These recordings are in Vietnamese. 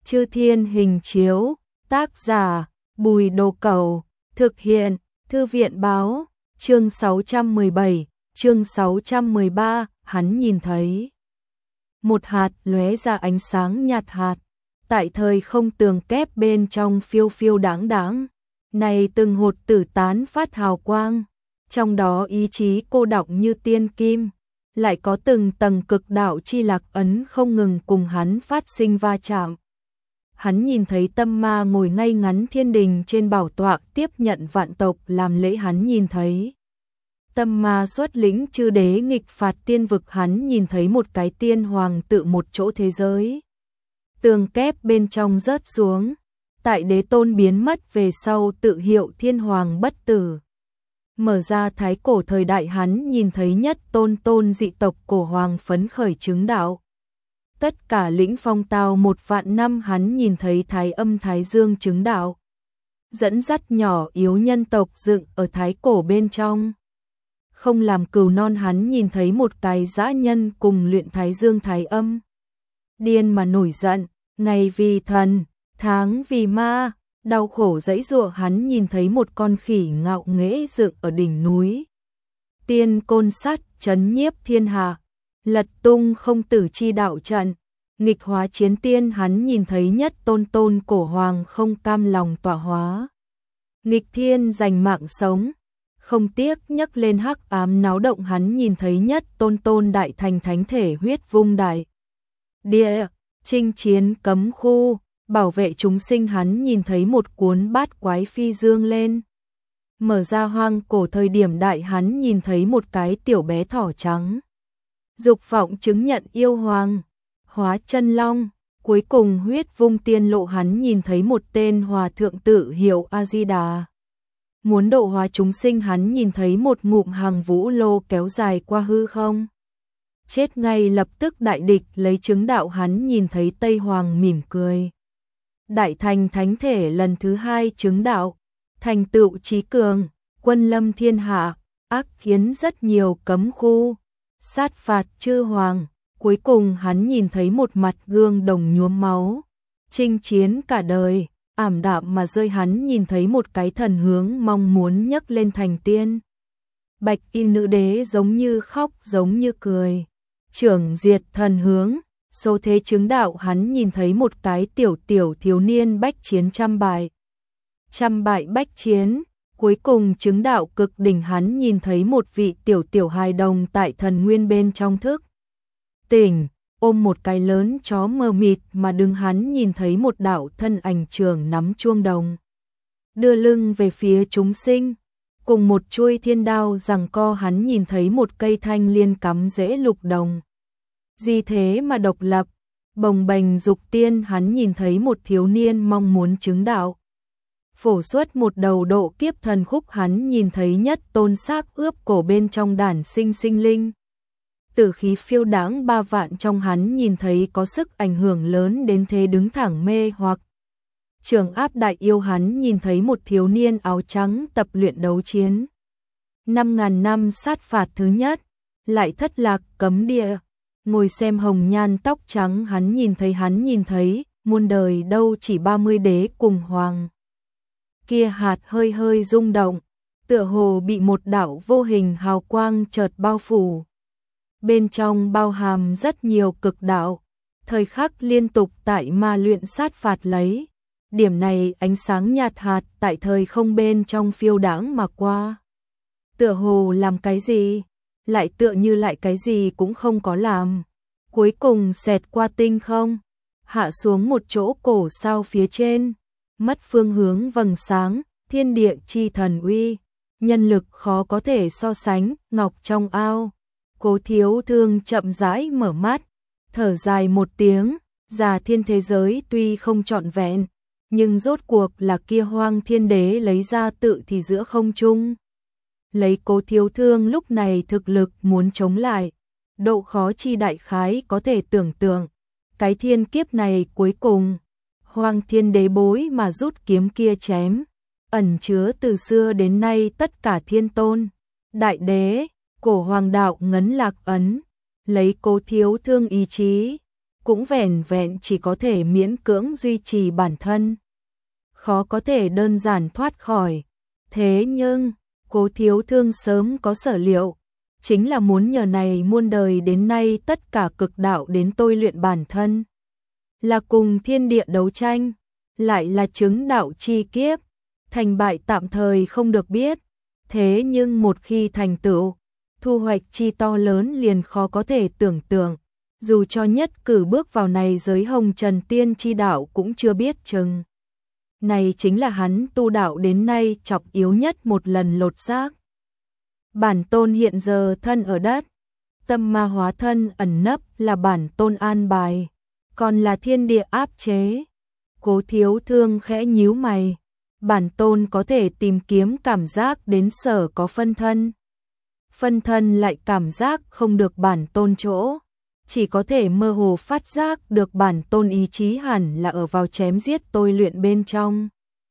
Chư Thiên Hình Chiếu, tác giả, Bùi Đồ Cẩu, thực hiện, Thư viện báo, chương 617, chương 613, hắn nhìn thấy. Một hạt lóe ra ánh sáng nhạt hạt, tại thời không tường kép bên trong phiêu phiêu đáng đáng, này từng hột tử tán phát hào quang, trong đó ý chí cô đọng như tiên kim, lại có từng tầng cực đạo chi lạc ấn không ngừng cùng hắn phát sinh va chạm. Hắn nhìn thấy Tâm Ma ngồi ngay ngắn thiên đình trên bảo tọa tiếp nhận vạn tộc làm lễ, hắn nhìn thấy Tâm Ma xuất lĩnh chư đế nghịch phạt tiên vực, hắn nhìn thấy một cái tiên hoàng tự một chỗ thế giới tường kép bên trong rớt xuống, tại đế tôn biến mất về sau tự hiệu thiên hoàng bất tử. Mở ra thái cổ thời đại, hắn nhìn thấy nhất tôn dị tộc cổ hoàng phấn khởi chứng đạo. Tất cả lĩnh phong tao 1.000 năm, hắn nhìn thấy Thái Âm Thái Dương chứng đạo. Dẫn dắt nhỏ yếu nhân tộc dựng ở thái cổ bên trong. Không làm cừu non, hắn nhìn thấy một cái dã nhân cùng luyện Thái Dương Thái Âm. Điên mà nổi giận, ngày vì thần, tháng vì ma, đau khổ dãy giụa, hắn nhìn thấy một con khỉ ngạo nghễ dựng ở đỉnh núi. Tiên côn sắt chấn nhiếp thiên hạ, lật tung không tử chi đạo trận, nghịch hóa chiến tiên, hắn nhìn thấy nhất tôn cổ hoàng không cam lòng tọa hóa. Nghịch thiên giành mạng sống, không tiếc nhấc lên hắc ám náo động, hắn nhìn thấy nhất tôn đại thành thánh thể huyết vung đại địa, chinh chiến cấm khu, bảo vệ chúng sinh, hắn nhìn thấy một cuốn bát quái phi dương lên. Mở ra hoang cổ thời điểm đại, hắn nhìn thấy một cái tiểu bé thỏ trắng. Dục vọng chứng nhận yêu hoàng, hóa chân long, cuối cùng huyết vung tiên lộ, hắn nhìn thấy một tên hòa thượng tự hiệu A-di-đà. Muốn độ hóa chúng sinh, hắn nhìn thấy một ngụm hàng vũ lô kéo dài qua hư không. Chết ngay lập tức đại địch lấy chứng đạo, hắn nhìn thấy Tây Hoàng mỉm cười. Đại thành thánh thể lần thứ 2 chứng đạo, thành tựu trí cường, quân lâm thiên hạ, ác khiến rất nhiều cấm khu, sát phạt chư hoàng, cuối cùng hắn nhìn thấy một mặt gương đồng nhuốm máu, chinh chiến cả đời, ảm đạm mà rơi, hắn nhìn thấy một cái thần hướng mong muốn nhấc lên thành tiên. Bạch y nữ đế giống như khóc giống như cười, trưởng diệt thần hướng, số thế chứng đạo, hắn nhìn thấy một cái tiểu thiếu niên bách chiến trăm bại bách chiến, cuối cùng chứng đạo cực đỉnh, hắn nhìn thấy một vị tiểu hài đồng tại thần nguyên bên trong thức tỉnh, ôm một cái lớn chó mờ mịt mà đứng, hắn nhìn thấy một đạo thân ảnh trường nắm chuông đồng, đưa lưng về phía chúng sinh, cùng một chuôi thiên đao giằng co, hắn nhìn thấy một cây thanh liên cắm rễ lục đồng. Gì thế mà độc lập, bồng bềnh dục tiên, hắn nhìn thấy một thiếu niên mong muốn chứng đạo. Phổ xuất một đầu độ kiếp thần khúc, hắn nhìn thấy nhất tôn xác ướp cổ bên trong đản sinh sinh linh. Tử khí phiêu đãng 3 vạn trong, hắn nhìn thấy có sức ảnh hưởng lớn đến thế đứng thẳng mê hoặc. Trường áp đại yêu, hắn nhìn thấy một thiếu niên áo trắng tập luyện đấu chiến. 5.000 năm sát phạt thứ nhất, lại thất lạc cấm địa. Ngồi xem hồng nhan tóc trắng, hắn nhìn thấy, muôn đời đâu chỉ 30 đế cùng hoàng. Kia hạt hơi hơi rung động, tựa hồ bị một đạo vô hình hào quang chợt bao phủ. Bên trong bao hàm rất nhiều cực đạo, thời khắc liên tục tại ma luyện sát phạt lấy. Điểm này ánh sáng nhạt hạt tại thời không bên trong phiêu đãng mà qua. Tựa hồ làm cái gì, lại tựa như lại cái gì cũng không có làm. Cuối cùng xẹt qua tinh không, hạ xuống một chỗ cổ sao phía trên, mất phương hướng vầng sáng, thiên địa chi thần uy, nhân lực khó có thể so sánh, ngọc trong ao. Cố Thiếu Thương chậm rãi mở mắt, thở dài một tiếng, già thiên thế giới tuy không trọn vẹn, nhưng rốt cuộc là kia Hoang Thiên Đế lấy ra tự thì giữa không trung. Lấy Cố Thiếu Thương lúc này thực lực muốn chống lại, độ khó chi đại khái có thể tưởng tượng. Cái thiên kiếp này cuối cùng, Hoang Thiên Đế bối mà rút kiếm kia chém, ẩn chứa từ xưa đến nay tất cả thiên tôn, đại đế, cổ hoàng đạo ngấn lạc ấn, lấy Cố Thiếu Thương ý chí, cũng vẻn vẹn chỉ có thể miễn cưỡng duy trì bản thân. Khó có thể đơn giản thoát khỏi. Thế nhưng, Cố Thiếu Thương sớm có sở liệu, chính là muốn nhờ này muôn đời đến nay tất cả cực đạo đến tôi luyện bản thân. Là cùng thiên địa đấu tranh, lại là chứng đạo chi kiếp, thành bại tạm thời không được biết, thế nhưng một khi thành tựu, thu hoạch chi to lớn liền khó có thể tưởng tượng, dù cho nhất cử bước vào này giới hồng trần tiên chi đạo cũng chưa biết chừng. Này chính là hắn tu đạo đến nay trọng yếu nhất một lần lột xác. Bản tôn hiện giờ thân ở đất, tâm ma hóa thân ẩn nấp là bản tôn an bài, còn là thiên địa áp chế. Cố Thiếu Thương khẽ nhíu mày, bản tôn có thể tìm kiếm cảm giác đến sở có phân thân. Phân thân lại cảm giác không được bản tôn chỗ, chỉ có thể mơ hồ phát giác được bản tôn ý chí hẳn là ở vào chém giết tôi luyện bên trong.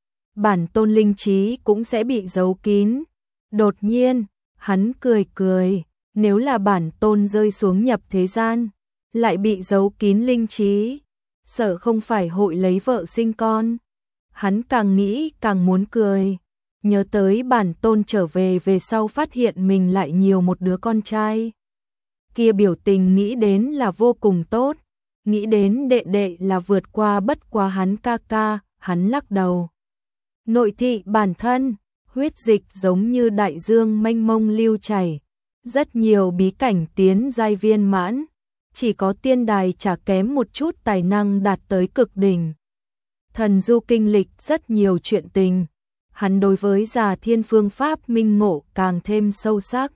Bản tôn linh trí cũng sẽ bị giấu kín. Đột nhiên, hắn cười cười, nếu là bản tôn rơi xuống nhập thế gian, lại bị giấu kín linh trí, sợ không phải hội lấy vợ sinh con. Hắn càng nghĩ càng muốn cười, nhớ tới bản tôn trở về sau phát hiện mình lại nhiều một đứa con trai. Kia biểu tình nghĩ đến là vô cùng tốt, nghĩ đến đệ đệ là vượt qua bất quá hắn ca ca, hắn lắc đầu. Nội thị bản thân, huyết dịch giống như đại dương mênh mông lưu chảy, rất nhiều bí cảnh tiến giai viên mãn, chỉ có tiên đài chả kém một chút tài năng đạt tới cực đỉnh. Thần du kinh lịch rất nhiều chuyện tình, hắn đối với Già Thiên phương pháp minh ngộ càng thêm sâu sắc.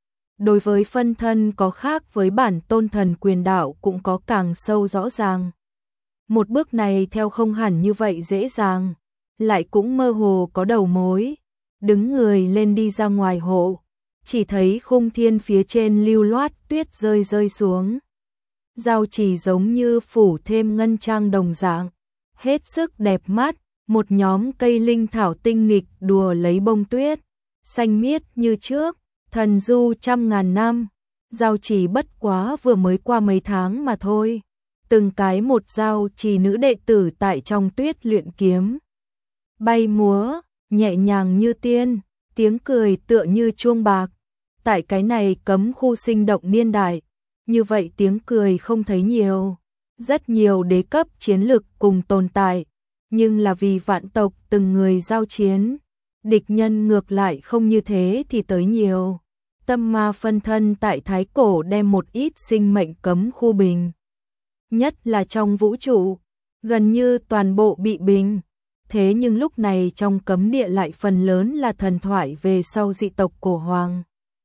Đối với phân thân có khác với bản tôn thần quyền đạo cũng có càng sâu rõ ràng. Một bước này theo không hẳn như vậy dễ dàng, lại cũng mơ hồ có đầu mối. Đứng người lên đi ra ngoài hộ, chỉ thấy khung thiên phía trên lưu loát tuyết rơi xuống. Giao chỉ giống như phủ thêm ngân trang đồng dạng, hết sức đẹp mắt, một nhóm cây linh thảo tinh nghịch đùa lấy bông tuyết, xanh miết như trước, thần du trăm ngàn năm, giao chỉ bất quá vừa mới qua mấy tháng mà thôi. Từng cái một giao chỉ nữ đệ tử tại trong tuyết luyện kiếm. Bay múa, nhẹ nhàng như tiên, tiếng cười tựa như chuông bạc. Tại cái này cấm khu sinh động niên đại, như vậy tiếng cười không thấy nhiều. Rất nhiều đế cấp chiến lực cùng tồn tại, nhưng là vì vạn tộc từng người giao chiến. Địch nhân ngược lại không như thế thì tới nhiều. Tâm ma phân thân tại Thái Cổ đem một ít sinh mệnh cấm khu bình. Nhất là trong vũ trụ, gần như toàn bộ bị bình. Thế nhưng lúc này trong cấm địa lại phần lớn là thần thoại về sau dị tộc cổ hoàng.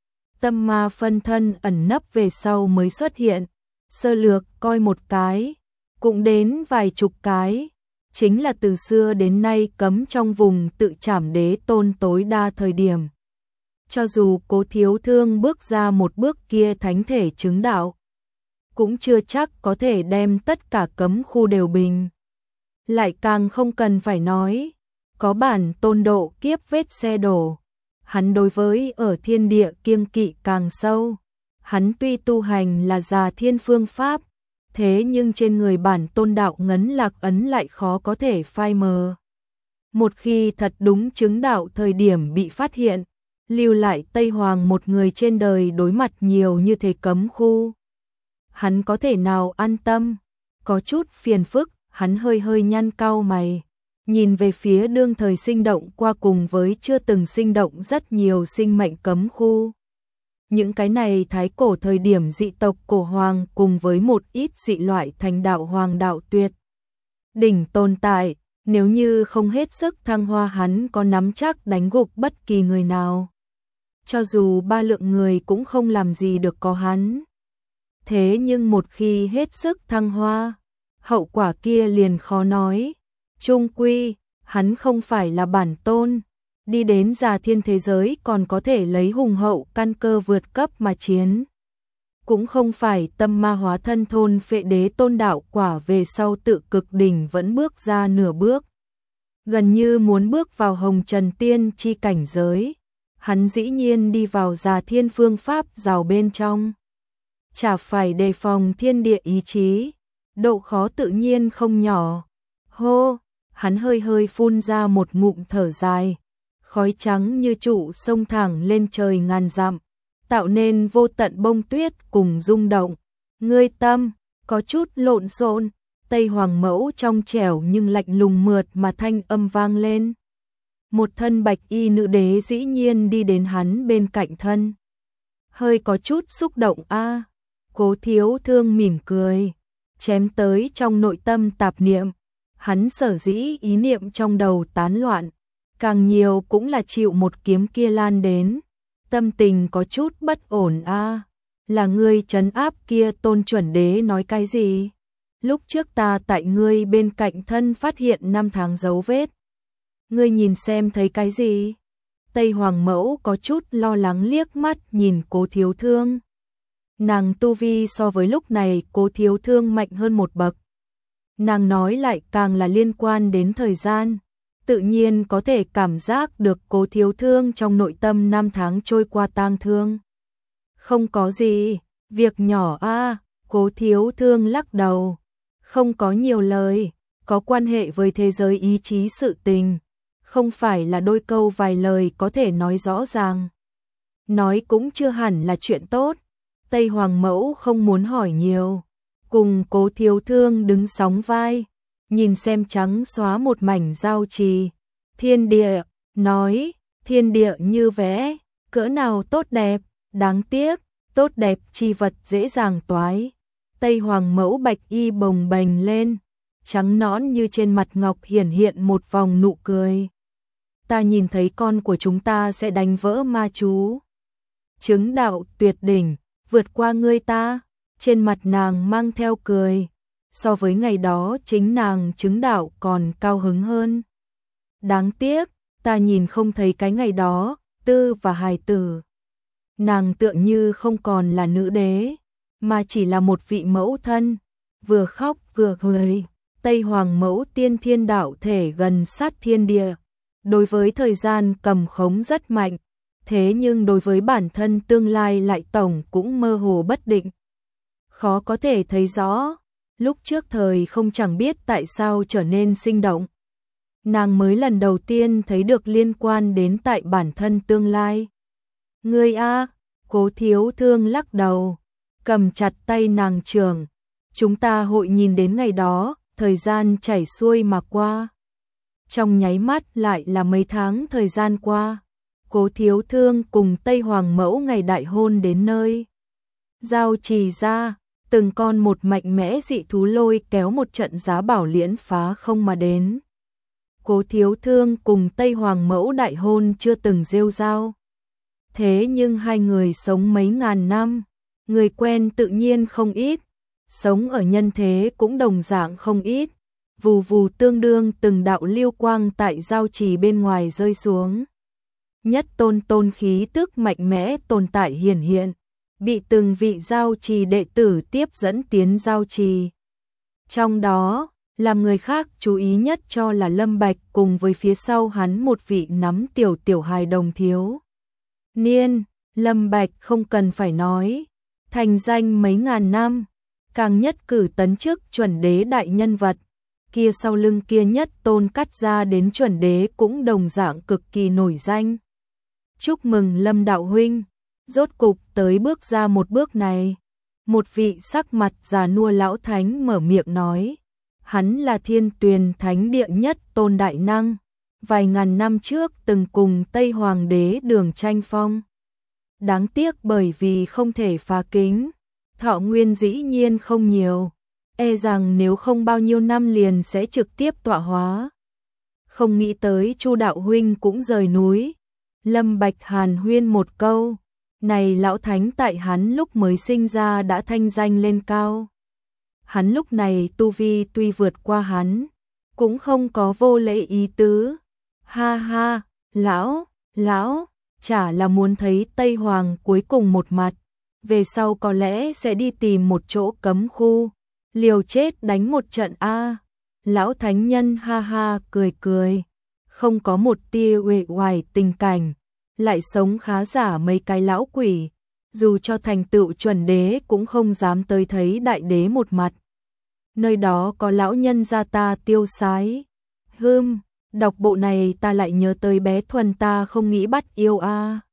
Tâm ma phân thân ẩn nấp về sau mới xuất hiện, sơ lược coi một cái, cũng đến vài chục cái, chính là từ xưa đến nay cấm trong vùng tự trảm đế tôn tối đa thời điểm. Cho dù Cố Thiếu Thương bước ra một bước kia thánh thể chứng đạo, cũng chưa chắc có thể đem tất cả cấm khu đều bình. Lại càng không cần phải nói, có bản tôn độ kiếp vết xe đổ. Hắn đối với ở thiên địa kiêng kỵ càng sâu. Hắn tuy tu hành là Già Thiên phương pháp, thế nhưng trên người bản tôn đạo ngấn lạc ấn lại khó có thể phai mờ. Một khi thật đúng chứng đạo thời điểm bị phát hiện, lưu lại Tây Hoàng một người trên đời đối mặt nhiều như thế cấm khu. Hắn có thể nào an tâm? Có chút phiền phức, hắn hơi nhăn cau mày. Nhìn về phía đương thời sinh động qua cùng với chưa từng sinh động rất nhiều sinh mệnh cấm khu. Những cái này Thái Cổ thời điểm dị tộc cổ hoàng cùng với một ít dị loại thành đạo hoàng đạo tuyệt đỉnh tồn tại, nếu như không hết sức thăng hoa hắn có nắm chắc đánh gục bất kỳ người nào. Cho dù ba lượng người cũng không làm gì được có hắn. Thế nhưng một khi hết sức thăng hoa, hậu quả kia liền khó nói. Chung quy, hắn không phải là bản tôn, đi đến Già Thiên thế giới còn có thể lấy hùng hậu căn cơ vượt cấp mà chiến. Cũng không phải tâm ma hóa thân thôn phệ đế tôn đạo quả về sau tự cực đỉnh vẫn bước ra nửa bước. Gần như muốn bước vào hồng trần tiên chi cảnh giới, hắn dĩ nhiên đi vào Già Thiên phương pháp rào bên trong. Chả phải đề phòng thiên địa ý chí, độ khó tự nhiên không nhỏ. Hô, hắn hơi hơi phun ra một ngụm thở dài, khói trắng như trụ sông thẳng lên trời ngàn dặm, tạo nên vô tận bông tuyết cùng rung động. Ngươi tâm, có chút lộn xộn, Tây Hoàng Mẫu trong trẻo nhưng lạnh lùng mượt mà thanh âm vang lên. Một thân bạch y nữ đế dĩ nhiên đi đến hắn bên cạnh thân. Hơi có chút xúc động a. Cố Thiếu Thương mỉm cười, chém tới trong nội tâm tạp niệm. Hắn sở dĩ ý niệm trong đầu tán loạn, càng nhiều cũng là chịu một kiếm kia lan đến. Tâm tình có chút bất ổn a. Là ngươi trấn áp kia Tôn chuẩn đế nói cái gì? Lúc trước ta tại ngươi bên cạnh thân phát hiện 5 tháng dấu vết. Ngươi nhìn xem thấy cái gì? Tây Hoàng Mẫu có chút lo lắng liếc mắt nhìn Cố Thiếu Thương. Nàng tu vi so với lúc này Cố Thiếu Thương mạnh hơn một bậc. Nàng nói lại càng là liên quan đến thời gian, tự nhiên có thể cảm giác được Cố Thiếu Thương trong nội tâm 5 tháng trôi qua tang thương. Không có gì, việc nhỏ a. Cố Thiếu Thương lắc đầu, không có nhiều lời, có quan hệ với thế giới ý chí sự tình, không phải là đôi câu vài lời có thể nói rõ ràng. Nói cũng chưa hẳn là chuyện tốt. Tây Hoàng Mẫu không muốn hỏi nhiều, cùng Cố Thiếu Thương đứng sóng vai, nhìn xem trắng xóa một mảnh giao trì. Thiên địa, nói, thiên địa như vẽ, cỡ nào tốt đẹp, đáng tiếc, tốt đẹp chi vật dễ dàng toái. Tây Hoàng Mẫu bạch y bồng bềnh lên, trắng nõn như trên mặt ngọc hiển hiện một vòng nụ cười. Ta nhìn thấy con của chúng ta sẽ đánh vỡ ma chú. Chứng đạo tuyệt đỉnh, vượt qua ngươi ta. Trên mặt nàng mang theo cười, so với ngày đó chính nàng chứng đạo còn cao hứng hơn. Đáng tiếc, ta nhìn không thấy cái ngày đó, Tư và hài tử. Nàng tựa như không còn là nữ đế, mà chỉ là một vị mẫu thân, vừa khóc vừa cười. Tây Hoàng Mẫu tiên thiên đạo thể gần sát thiên địa, đối với thời gian cầm khống rất mạnh, thế nhưng đối với bản thân tương lai lại tổng cũng mơ hồ bất định. Khó có thể thấy rõ, lúc trước thời không chẳng biết tại sao trở nên sinh động. Nàng mới lần đầu tiên thấy được liên quan đến tại bản thân tương lai. Ngươi a, Cố Thiếu Thương lắc đầu, cầm chặt tay nàng trường. Chúng ta hội nhìn đến ngày đó, thời gian chảy xuôi mà qua. Trong nháy mắt lại là mấy tháng thời gian qua. Cố Thiếu Thương cùng Tây Hoàng Mẫu ngày đại hôn đến nơi. Giao trì ra, từng con một mạnh mẽ dị thú lôi kéo một trận giá bảo liễn phá không mà đến. Cố Thiếu Thương cùng Tây Hoàng Mẫu đại hôn chưa từng rêu rao. Thế nhưng hai người sống mấy ngàn năm, người quen tự nhiên không ít, sống ở nhân thế cũng đồng dạng không ít. Vù vù tương đương từng đạo lưu quang tại giao trì bên ngoài rơi xuống. Nhất tôn khí tức mạnh mẽ tồn tại hiển hiện, bị từng vị giao trì đệ tử tiếp dẫn tiến giao trì. Trong đó, làm người khác chú ý nhất cho là Lâm Bạch cùng với phía sau hắn một vị nắm tiểu hài đồng thiếu niên. Lâm Bạch không cần phải nói, thành danh mấy ngàn năm, càng nhất cử tấn chức chuẩn đế đại nhân vật. Kia sau lưng kia nhất tôn cắt ra đến chuẩn đế cũng đồng dạng cực kỳ nổi danh. Chúc mừng Lâm đạo huynh, rốt cục tới bước ra một bước này. Một vị sắc mặt già nua lão thánh mở miệng nói, hắn là Thiên Tuyền Thánh Địa nhất tôn đại năng, vài ngàn năm trước từng cùng Tây Hoàng đế Đường tranh phong. Đáng tiếc bởi vì không thể phá kính, thọ nguyên dĩ nhiên không nhiều, e rằng nếu không bao nhiêu năm liền sẽ trực tiếp tọa hóa. Không nghĩ tới Chu đạo huynh cũng rời núi. Lâm Bạch hàn huyên một câu, này lão thánh tại hắn lúc mới sinh ra đã thanh danh lên cao. Hắn lúc này tu vi tuy vượt qua hắn, cũng không có vô lễ ý tứ. Ha ha, lão, chả là muốn thấy Tây Hoàng cuối cùng một mặt, về sau có lẽ sẽ đi tìm một chỗ cấm khu, liều chết đánh một trận a. Lão thánh nhân ha ha cười, không có một tia uể oải tình cảnh, lại sống khá giả mấy cái lão quỷ, dù cho thành tựu chuẩn đế cũng không dám tới thấy đại đế một mặt. nơi đó có lão nhân gia ta tiêu sái. Đọc bộ này ta lại nhớ tới bé Thuần ta không nghĩ bắt yêu a.